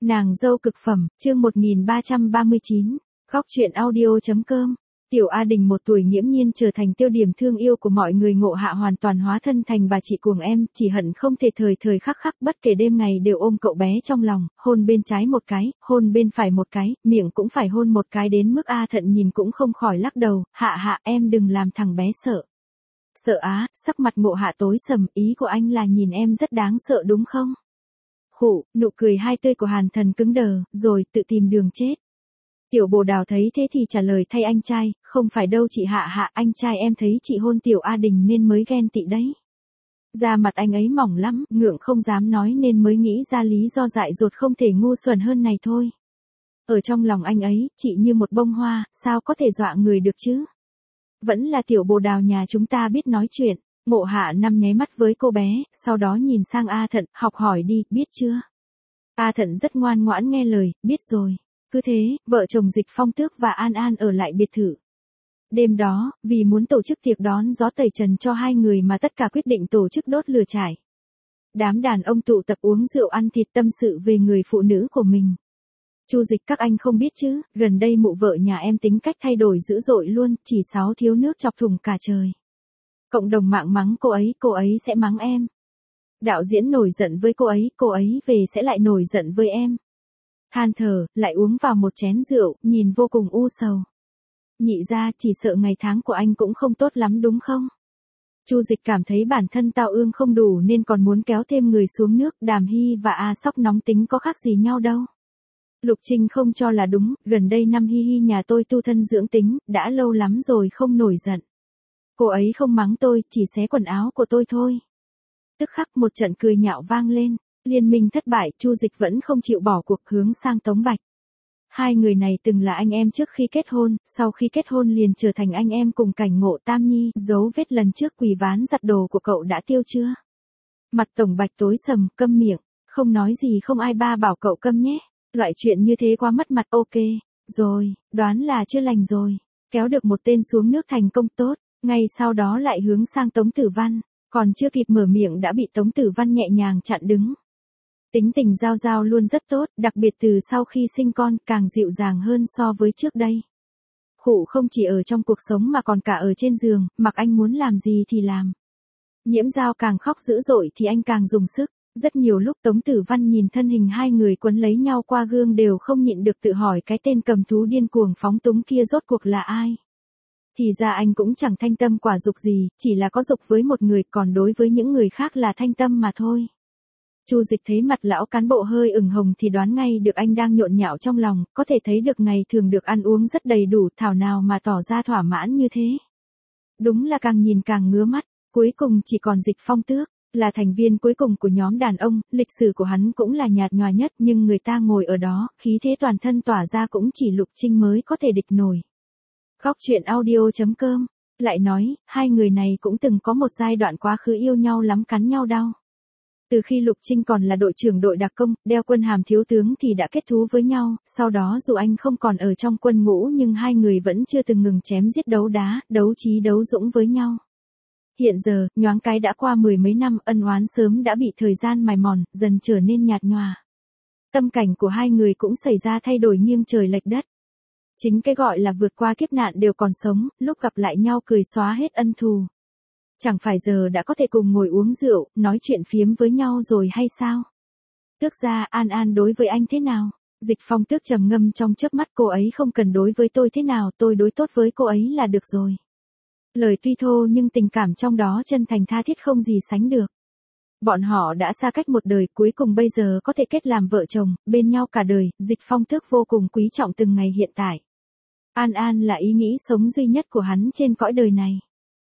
Nàng dâu cực phẩm, chương 1339, góc truyện audio.com. Tiểu A Đình 1 tuổi nghiễm nhiên trở thành tiêu điểm thương yêu của mọi người, Ngộ Hạ hoàn toàn hóa thân thành bà chị cuồng em, chỉ hận không thể thời thời khắc khắc bất kể đêm ngày đều ôm cậu bé trong lòng, hôn bên trái một cái, hôn bên phải một cái, miệng cũng phải hôn một cái, đến mức A Thận nhìn cũng không khỏi lắc đầu, hạ em đừng làm thằng bé sợ. Sợ á, sắc mặt Ngộ Hạ tối sầm, ý của anh là nhìn em rất đáng sợ đúng không? Khụ, nụ cười hai tươi của Hàn Thần cứng đờ, rồi tự tìm đường chết. Tiểu Bồ Đào thấy thế thì trả lời thay anh trai, không phải đâu chị Hạ, anh trai em thấy chị hôn Tiểu A Đình nên mới ghen tị đấy. Da mặt anh ấy mỏng lắm, ngượng không dám nói nên mới nghĩ ra lý do dại dột không thể ngu xuẩn hơn này thôi. Ở trong lòng anh ấy, chị như một bông hoa, sao có thể dọa người được chứ? Vẫn là Tiểu Bồ Đào nhà chúng ta biết nói chuyện. Ngộ Hạ năm nháy mắt với cô bé, sau đó nhìn sang A Thận, học hỏi đi, biết chưa? A Thận rất ngoan ngoãn nghe lời, biết rồi. Cứ thế, vợ chồng Dịch Phong Tước và An An ở lại biệt thự. Đêm đó, vì muốn tổ chức tiệc đón gió tẩy trần cho hai người mà tất cả quyết định tổ chức đốt lửa trại. Đám đàn ông tụ tập uống rượu ăn thịt tâm sự về người phụ nữ của mình. Chu Dịch các anh không biết chứ, gần đây mụ vợ nhà em tính cách thay đổi dữ dội luôn, chỉ 6 thiếu nước chọc thủng cả trời. Cộng đồng mạng mắng cô ấy sẽ mắng em. Đạo diễn nổi giận với cô ấy về sẽ lại nổi giận với em. Than thở, lại uống vào một chén rượu, nhìn vô cùng u sầu. Nhị ra, chỉ sợ ngày tháng của anh cũng không tốt lắm đúng không? Chu Dịch cảm thấy bản thân tao ương không đủ nên còn muốn kéo thêm người xuống nước, Đàm Hy và A Sóc nóng tính có khác gì nhau đâu. Lục Trinh không cho là đúng, gần đây năm Hi nhà tôi tu thân dưỡng tính, đã lâu lắm rồi không nổi giận. Cô ấy không mắng tôi, chỉ xé quần áo của tôi thôi. Tức khắc một trận cười nhạo vang lên, liên minh thất bại, Chu Dịch vẫn không chịu bỏ cuộc hướng sang Tống Bạch. Hai người này từng là anh em trước khi kết hôn, sau khi kết hôn liền trở thành anh em cùng cảnh Ngộ Tam Nhi, dấu vết lần trước quỳ ván giặt đồ của cậu đã tiêu chưa? Mặt Tổng Bạch tối sầm, câm miệng, không nói gì không ai ba bảo cậu câm nhé, loại chuyện như thế quá mất mặt. Ok, rồi, đoán là chưa lành rồi, kéo được một tên xuống nước thành công tốt. Ngay sau đó lại hướng sang Tống Tử Văn, còn chưa kịp mở miệng đã bị Tống Tử Văn nhẹ nhàng chặn đứng. Tính tình Giao Giao luôn rất tốt, đặc biệt từ sau khi sinh con càng dịu dàng hơn so với trước đây. Khụ không chỉ ở trong cuộc sống mà còn cả ở trên giường, mặc anh muốn làm gì thì làm. Nhiễm Giao càng khóc dữ dội thì anh càng dùng sức. Rất nhiều lúc Tống Tử Văn nhìn thân hình hai người quấn lấy nhau qua gương đều không nhịn được tự hỏi cái tên cầm thú điên cuồng phóng túng kia rốt cuộc là ai. Thì ra anh cũng chẳng thanh tâm quả dục gì, chỉ là có dục với một người, còn đối với những người khác là thanh tâm mà thôi. Chu Dịch thấy mặt lão cán bộ hơi ửng hồng thì đoán ngay được anh đang nhộn nhạo trong lòng, có thể thấy được ngày thường được ăn uống rất đầy đủ, thảo nào mà tỏ ra thỏa mãn như thế. Đúng là càng nhìn càng ngứa mắt, cuối cùng chỉ còn Dịch Phong Tước, là thành viên cuối cùng của nhóm đàn ông, lịch sử của hắn cũng là nhạt nhòa nhất, nhưng người ta ngồi ở đó, khí thế toàn thân tỏa ra cũng chỉ Lục Trinh mới có thể địch nổi. Góc truyện audio.com, lại nói, hai người này cũng từng có một giai đoạn quá khứ yêu nhau lắm, cắn nhau đau. Từ khi Lục Trinh còn là đội trưởng đội đặc công, đeo quân hàm thiếu tướng thì đã kết thú với nhau, sau đó dù anh không còn ở trong quân ngũ nhưng hai người vẫn chưa từng ngừng chém giết đấu đá, đấu trí đấu dũng với nhau. Hiện giờ, nhoáng cái đã qua 10 mấy năm, ân oán sớm đã bị thời gian mài mòn, dần trở nên nhạt nhòa. Tâm cảnh của hai người cũng xảy ra thay đổi nghiêng trời lệch đất. Chính cái gọi là vượt qua kiếp nạn đều còn sống, lúc gặp lại nhau cười xóa hết ân thù. Chẳng phải giờ đã có thể cùng ngồi uống rượu, nói chuyện phiếm với nhau rồi hay sao? Tước gia, An An đối với anh thế nào? Dịch Phong Tước trầm ngâm trong chớp mắt, cô ấy không cần đối với tôi thế nào, tôi đối tốt với cô ấy là được rồi. Lời tuy thô nhưng tình cảm trong đó chân thành tha thiết không gì sánh được. Bọn họ đã xa cách một đời, cuối cùng bây giờ có thể kết làm vợ chồng, bên nhau cả đời, Dịch Phong Tước vô cùng quý trọng từng ngày hiện tại. An An là ý nghĩ sống duy nhất của hắn trên cõi đời này.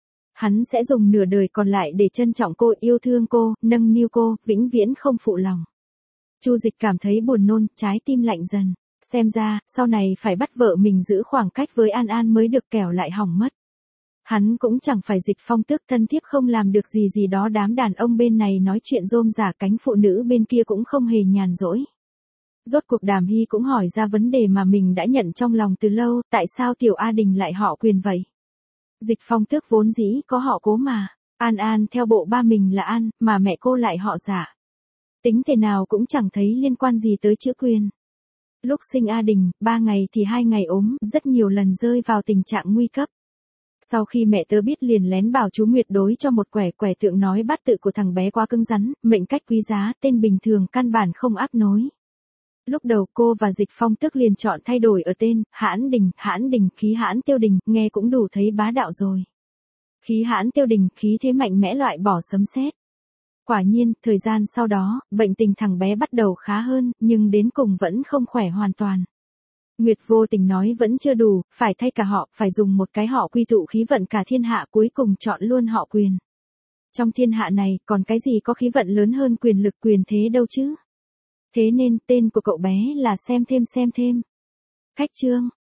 Hắn sẽ dùng nửa đời còn lại để trân trọng cô, yêu thương cô, nâng niu cô, vĩnh viễn không phụ lòng. Chu Dịch cảm thấy buồn nôn, trái tim lạnh dần. Xem ra, sau này phải bắt vợ mình giữ khoảng cách với An An mới được, kẻo lại hỏng mất. Hắn cũng chẳng phải Dịch Phong Tước thân thiếp không làm được gì đó, đám đàn ông bên này nói chuyện rôm rả, cánh phụ nữ bên kia cũng không hề nhàn rỗi. Rốt cuộc Đàm Hy cũng hỏi ra vấn đề mà mình đã nhận trong lòng từ lâu, tại sao Tiểu A Đình lại họ Quyền vậy? Dịch Phong Tước vốn dĩ có họ Cố mà, An An theo bộ ba mình là An, mà mẹ cô lại họ Dạ. Tính thế nào cũng chẳng thấy liên quan gì tới chữ Quyền. Lúc sinh A Đình, 3 ngày thì 2 ngày ốm, rất nhiều lần rơi vào tình trạng nguy cấp. Sau khi mẹ tớ biết liền lén bảo chú Nguyệt đối cho một quẻ tượng nói bát tự của thằng bé quá cứng rắn, mệnh cách quý giá, tên bình thường căn bản không áp nối. Lúc đầu cô và Dịch Phong tức liền chọn thay đổi ở tên, Hãn Đình, khí hãn tiêu đình, nghe cũng đủ thấy bá đạo rồi. Khí hãn tiêu đình, khí thế mạnh mẽ loại bỏ sấm sét. Quả nhiên, thời gian sau đó, bệnh tình thằng bé bắt đầu khá hơn, nhưng đến cùng vẫn không khỏe hoàn toàn. Nguyệt vô tình nói vẫn chưa đủ, phải thay cả họ, phải dùng một cái họ quy tụ khí vận cả thiên hạ, cuối cùng chọn luôn họ Quyền. Trong thiên hạ này, còn cái gì có khí vận lớn hơn quyền lực quyền thế đâu chứ? Thế nên, tên của cậu bé là xem thêm. Khách chương.